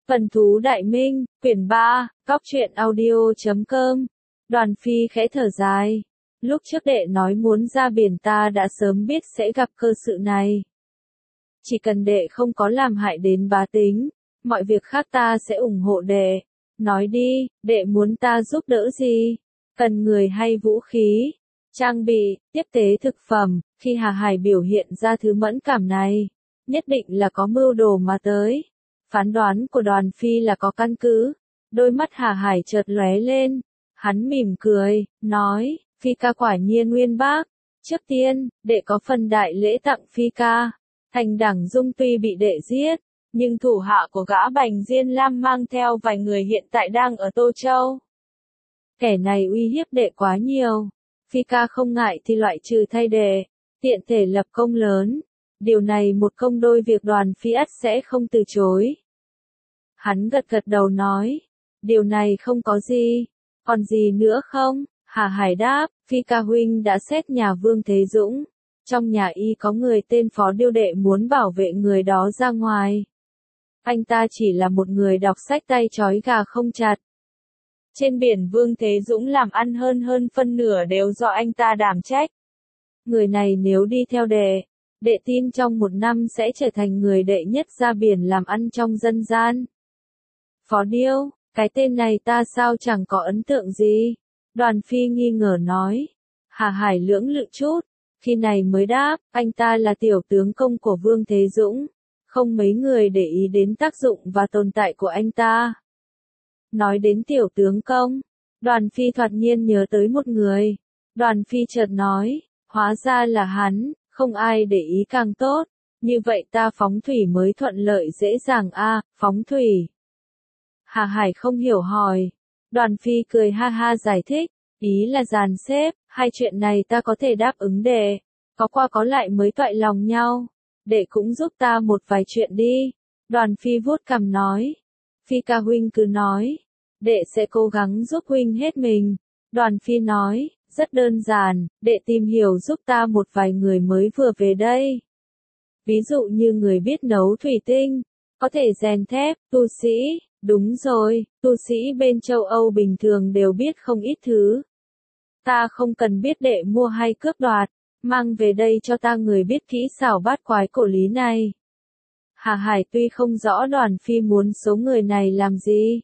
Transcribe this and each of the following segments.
Vân Thú Đại Minh, quyển 3, Góc truyện audio.com. Đoàn Phi khẽ thở dài. Lúc trước đệ nói muốn ra biển ta đã sớm biết sẽ gặp cơ sự này. Chỉ cần đệ không có làm hại đến bá tính, mọi việc khác ta sẽ ủng hộ đệ. Nói đi, đệ muốn ta giúp đỡ gì? Cần người hay vũ khí, trang bị, tiếp tế thực phẩm? Khi Hà Hải biểu hiện ra thứ mẫn cảm này, nhất định là có mưu đồ mà tới. Phán đoán của Đoàn Phi là có căn cứ. Đôi mắt Hà Hải chợt lóe lên. Hắn mỉm cười, nói, Phi ca quả nhiên uyên bác. Trước tiên, đệ có phần đại lễ tặng Phi ca. Thành Đẳng Dung tuy bị đệ giết, nhưng thủ hạ của gã Bành Diên Lam mang theo vài người hiện tại đang ở Tô Châu. Kẻ này uy hiếp đệ quá nhiều. Phi ca không ngại thì loại trừ thay đệ, tiện thể lập công lớn. Điều này một công đôi việc Đoàn Phi ắt sẽ không từ chối. Hắn gật gật đầu nói, điều này không có gì, còn gì nữa không? Hà Hải đáp, Phi ca huynh đã xét nhà Vương Thế Dũng. Trong nhà y có người tên Phó Điêu đệ muốn bảo vệ người đó ra ngoài. Anh ta chỉ là một người đọc sách tay trói gà không chặt. Trên biển Vương Thế Dũng làm ăn hơn phân nửa đều do anh ta đảm trách. Người này nếu đi theo đệ tin trong một năm sẽ trở thành người đệ nhất ra biển làm ăn trong dân gian. Phó Điêu, cái tên này ta sao chẳng có ấn tượng gì? Đoàn Phi nghi ngờ nói. Hà Hải lưỡng lự chút, khi này mới đáp, anh ta là tiểu tướng công của Vương Thế Dũng. Không mấy người để ý đến tác dụng và tồn tại của anh ta. Nói đến tiểu tướng công, Đoàn Phi thoạt nhiên nhớ tới một người. Đoàn Phi chợt nói, hóa ra là hắn, không ai để ý càng tốt. Như vậy ta phóng thủy mới thuận lợi dễ dàng phóng thủy. Hà Hải không hiểu hỏi. Đoàn Phi cười ha ha giải thích, ý là dàn xếp, hai chuyện này ta có thể đáp ứng đệ. Có qua có lại mới toại lòng nhau. Đệ cũng giúp ta một vài chuyện đi. Đoàn Phi vuốt cằm nói. Phi ca huynh cứ nói. Đệ sẽ cố gắng giúp huynh hết mình. Đoàn Phi nói, rất đơn giản, đệ tìm hiểu giúp ta một vài người mới vừa về đây. Ví dụ như người biết nấu thủy tinh, có thể rèn thép, tu sĩ, đúng rồi, tu sĩ bên châu Âu bình thường đều biết không ít thứ. Ta không cần biết đệ mua hay cướp đoạt, mang về đây cho ta người biết kỹ xảo bát quái cổ lý này. Hà Hải tuy không rõ Đoàn Phi muốn số người này làm gì,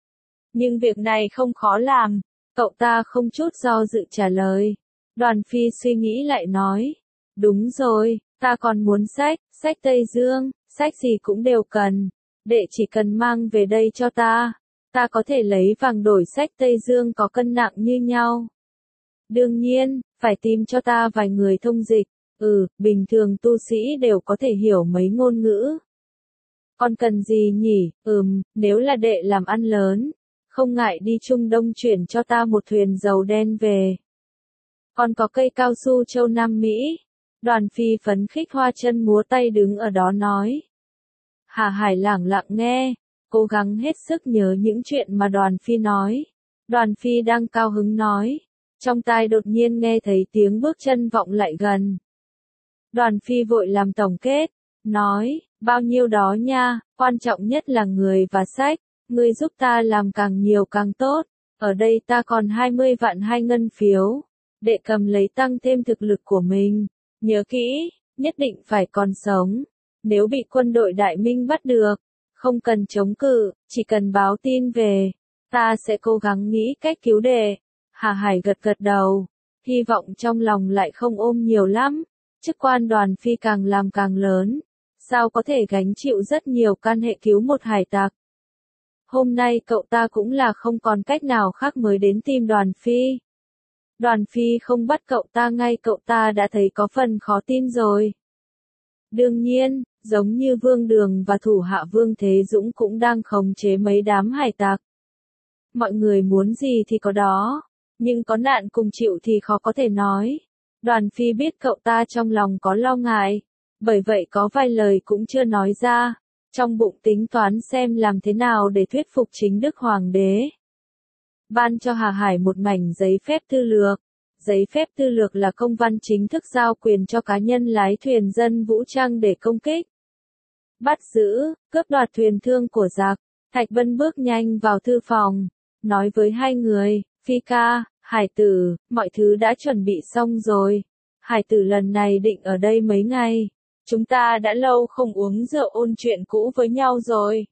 nhưng việc này không khó làm. Cậu ta không chút do dự trả lời. Đoàn Phi suy nghĩ lại nói. Đúng rồi, ta còn muốn sách Tây Dương, sách gì cũng đều cần. Đệ chỉ cần mang về đây cho ta. Ta có thể lấy vàng đổi sách Tây Dương có cân nặng như nhau. Đương nhiên, phải tìm cho ta vài người thông dịch. Bình thường tu sĩ đều có thể hiểu mấy ngôn ngữ. Còn cần gì nhỉ? Nếu là đệ làm ăn lớn, không ngại đi Trung Đông chuyển cho ta một thuyền dầu đen về. Còn có cây cao su châu Nam Mỹ. Đoàn Phi phấn khích hoa chân múa tay đứng ở đó nói. Hà Hải lẳng lặng nghe, cố gắng hết sức nhớ những chuyện mà Đoàn Phi nói. Đoàn Phi đang cao hứng nói. Trong tai đột nhiên nghe thấy tiếng bước chân vọng lại gần. Đoàn Phi vội làm tổng kết, nói, bao nhiêu đó nha, quan trọng nhất là người và sách. Ngươi giúp ta làm càng nhiều càng tốt. Ở đây ta còn 20 vạn 2 ngân phiếu. Đệ cầm lấy tăng thêm thực lực của mình. Nhớ kỹ, nhất định phải còn sống. Nếu bị quân đội Đại Minh bắt được, không cần chống cự, chỉ cần báo tin về. Ta sẽ cố gắng nghĩ cách cứu đệ. Hà Hải gật gật đầu. Hy vọng trong lòng lại không ôm nhiều lắm. Chức quan Đoàn Phi càng làm càng lớn. Sao có thể gánh chịu rất nhiều can hệ cứu một hải tặc. Hôm nay cậu ta cũng là không còn cách nào khác mới đến tìm Đoàn Phi. Đoàn Phi không bắt cậu ta ngay cậu ta đã thấy có phần khó tin rồi. Đương nhiên, giống như Vương Đường và thủ hạ Vương Thế Dũng cũng đang khống chế mấy đám hải tặc. Mọi người muốn gì thì có đó, nhưng có nạn cùng chịu thì khó có thể nói. Đoàn Phi biết cậu ta trong lòng có lo ngại, bởi vậy có vài lời cũng chưa nói ra. Trong bụng tính toán xem làm thế nào để thuyết phục chính Đức Hoàng đế. Ban cho Hà Hải một mảnh giấy phép tư lược. Giấy phép tư lược là công văn chính thức giao quyền cho cá nhân lái thuyền dân vũ trang để công kích, bắt giữ, cướp đoạt thuyền thương của giặc. Thạch Bân bước nhanh vào thư phòng, nói với hai người, Phi ca, Hải tử, mọi thứ đã chuẩn bị xong rồi. Hải tử lần này định ở đây mấy ngày. Chúng ta đã lâu không uống rượu ôn chuyện cũ với nhau rồi.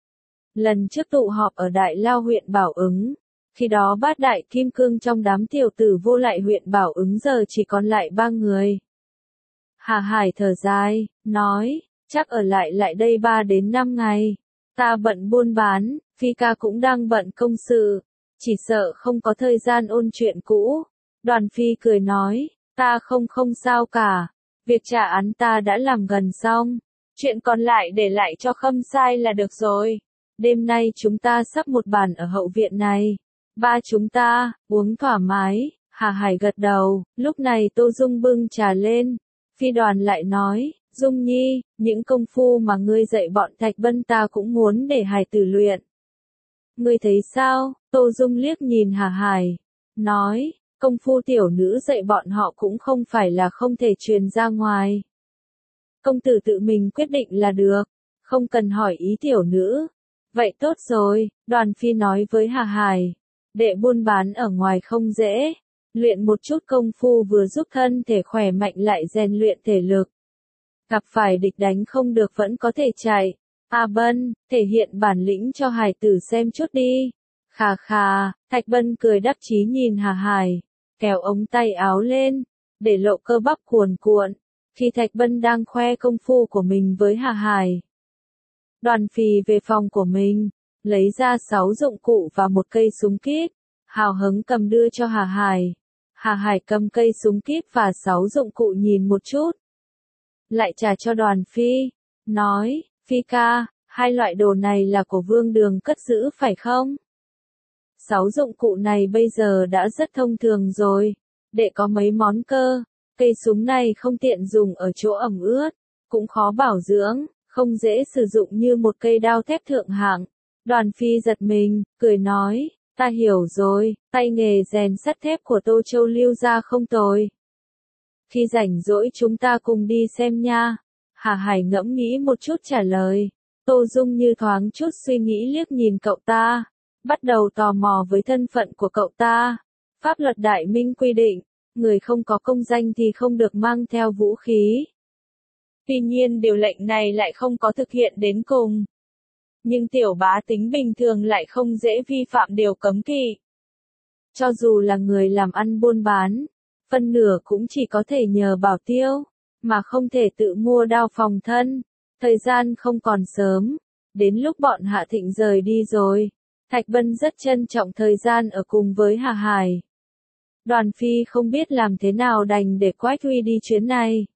Lần trước tụ họp ở Đại Lao huyện Bảo Ứng, khi đó bát đại kim cương trong đám tiểu tử vô lại huyện Bảo Ứng giờ chỉ còn lại 3 người. Hà Hải thở dài, nói, chắc ở lại đây 3 đến 5 ngày. Ta bận buôn bán, Phi ca cũng đang bận công sự, chỉ sợ không có thời gian ôn chuyện cũ. Đoàn Phi cười nói, ta không sao cả, việc trả án ta đã làm gần xong, chuyện còn lại để lại cho Khâm Sai là được rồi. Đêm nay chúng ta sắp một bàn ở hậu viện này, ba chúng ta, uống thoải mái. Hà Hải gật đầu, lúc này Tô Dung bưng trà lên. Phi Đoàn lại nói, Dung Nhi, những công phu mà ngươi dạy bọn Thạch Bân ta cũng muốn để Hải tử luyện. Ngươi thấy sao? Tô Dung liếc nhìn Hà Hải, nói, công phu tiểu nữ dạy bọn họ cũng không phải là không thể truyền ra ngoài. Công tử tự mình quyết định là được, không cần hỏi ý tiểu nữ. Vậy tốt rồi, Đoàn Phi nói với Hà Hải, đệ buôn bán ở ngoài không dễ, luyện một chút công phu vừa giúp thân thể khỏe mạnh lại rèn luyện thể lực. Gặp phải địch đánh không được vẫn có thể chạy. A Bân, thể hiện bản lĩnh cho Hải tử xem chút đi. Khà khà, Thạch Bân cười đắc chí nhìn Hà Hải, kéo ống tay áo lên, để lộ cơ bắp cuồn cuộn. Khi Thạch Bân đang khoe công phu của mình với Hà Hải, Đoàn Phi về phòng của mình, lấy ra 6 dụng cụ và một cây súng kíp, hào hứng cầm đưa cho Hà Hải. Hà Hải cầm cây súng kíp và 6 dụng cụ nhìn một chút, lại trả cho Đoàn Phi, nói, Phi ca, 2 loại đồ này là của Vương Đường cất giữ phải không? 6 dụng cụ này bây giờ đã rất thông thường rồi, đệ có mấy món cơ, cây súng này không tiện dùng ở chỗ ẩm ướt, cũng khó bảo dưỡng, không dễ sử dụng như một cây đao thép thượng hạng. Đoàn Phi giật mình, cười nói, ta hiểu rồi, tay nghề rèn sắt thép của Tô Châu Lưu gia không tồi. Khi rảnh rỗi chúng ta cùng đi xem nha. Hà Hải ngẫm nghĩ một chút trả lời. Tô Dung như thoáng chút suy nghĩ liếc nhìn cậu ta, bắt đầu tò mò với thân phận của cậu ta. Pháp luật Đại Minh quy định, người không có công danh thì không được mang theo vũ khí. Tuy nhiên điều lệnh này lại không có thực hiện đến cùng. Nhưng tiểu bá tính bình thường lại không dễ vi phạm điều cấm kỵ. Cho dù là người làm ăn buôn bán, phân nửa cũng chỉ có thể nhờ bảo tiêu, mà không thể tự mua đao phòng thân. Thời gian không còn sớm, đến lúc bọn Hạ Thịnh rời đi rồi. Thạch Bân rất trân trọng thời gian ở cùng với Hà Hải. Đoàn Phi không biết làm thế nào đành để Quách Huy đi chuyến này.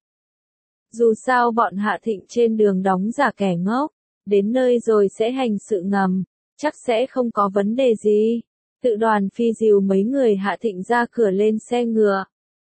Dù sao bọn Hạ Thịnh trên đường đóng giả kẻ ngốc, đến nơi rồi sẽ hành sự ngầm, chắc sẽ không có vấn đề gì. Tự Đoàn Phi dìu mấy người Hạ Thịnh ra cửa lên xe ngựa.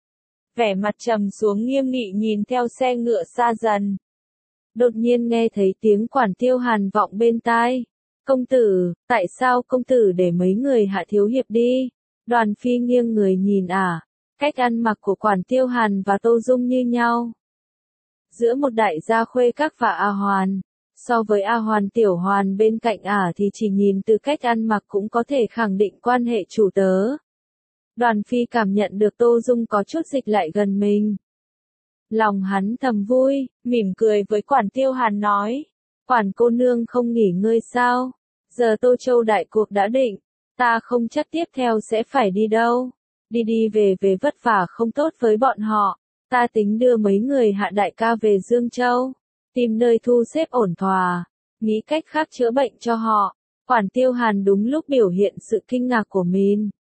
Vẻ mặt trầm xuống nghiêm nghị nhìn theo xe ngựa xa dần. Đột nhiên nghe thấy tiếng Quản Tiêu Hàn vọng bên tai. Công tử, tại sao công tử để mấy người Hạ thiếu hiệp đi? Đoàn Phi nghiêng người nhìn cách ăn mặc của Quản Tiêu Hàn và Tô Dung như nhau. Giữa một đại gia Khuê Các và A Hoàn, so với A Hoàn Tiểu Hoàn bên cạnh thì chỉ nhìn từ cách ăn mặc cũng có thể khẳng định quan hệ chủ tớ. Đoàn Phi cảm nhận được Tô Dung có chút dịch lại gần mình. Lòng hắn thầm vui, mỉm cười với Quản Tiêu Hàn nói, Quản cô nương không nghỉ ngơi sao? Giờ Tô Châu đại cuộc đã định, ta không chắc tiếp theo sẽ phải đi đâu. Đi về vất vả không tốt với bọn họ. Ta tính đưa mấy người Hạ đại ca về Dương Châu, tìm nơi thu xếp ổn thỏa, nghĩ cách khác chữa bệnh cho họ. Quản Tiêu Hàn đúng lúc biểu hiện sự kinh ngạc của mình.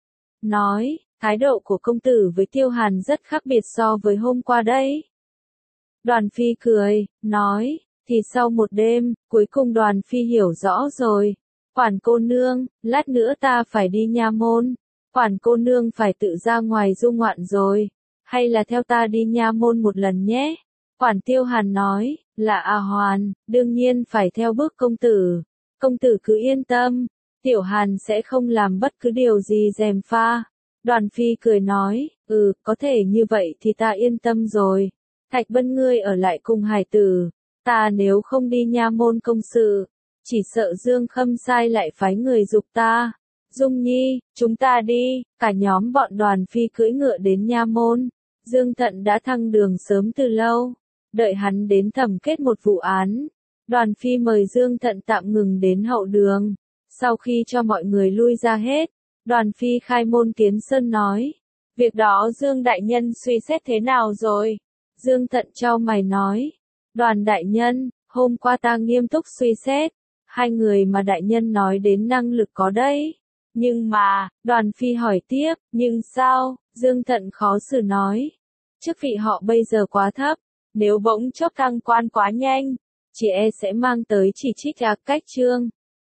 Nói, thái độ của công tử với Tiêu Hàn rất khác biệt so với hôm qua đấy. Đoàn Phi cười, nói, thì sau một đêm, cuối cùng Đoàn Phi hiểu rõ rồi. Quản cô nương, lát nữa ta phải đi nha môn. Quản cô nương phải tự ra ngoài du ngoạn rồi. Hay là theo ta đi nha môn một lần nhé. Quản Tiêu Hàn nói, là A Hoàn, đương nhiên phải theo bước công tử. Công tử cứ yên tâm, Tiểu Hàn sẽ không làm bất cứ điều gì gièm pha. Đoàn Phi cười nói, có thể như vậy thì ta yên tâm rồi. Thạch Bân ngươi ở lại cùng Hải tử, ta nếu không đi nha môn công sự, chỉ sợ Dương Khâm Sai lại phái người giục ta. Dung Nhi, chúng ta đi, cả nhóm bọn Đoàn Phi cưỡi ngựa đến nha môn. Dương Thận đã thăng đường sớm từ lâu, đợi hắn đến thẩm kết một vụ án. Đoàn Phi mời Dương Thận tạm ngừng đến hậu đường. Sau khi cho mọi người lui ra hết, Đoàn Phi khai môn kiến sơn nói. Việc đó Dương Đại Nhân suy xét thế nào rồi? Dương Thận chau mày nói. Đoàn Đại Nhân, hôm qua ta nghiêm túc suy xét. Hai người mà Đại Nhân nói đến năng lực có đấy. Nhưng mà, Đoàn Phi hỏi tiếp, nhưng sao? Dương Thận khó xử nói. Chức vị họ bây giờ quá thấp, nếu bỗng chốc thăng quan quá nhanh, chị e sẽ mang tới chỉ trích cách chương.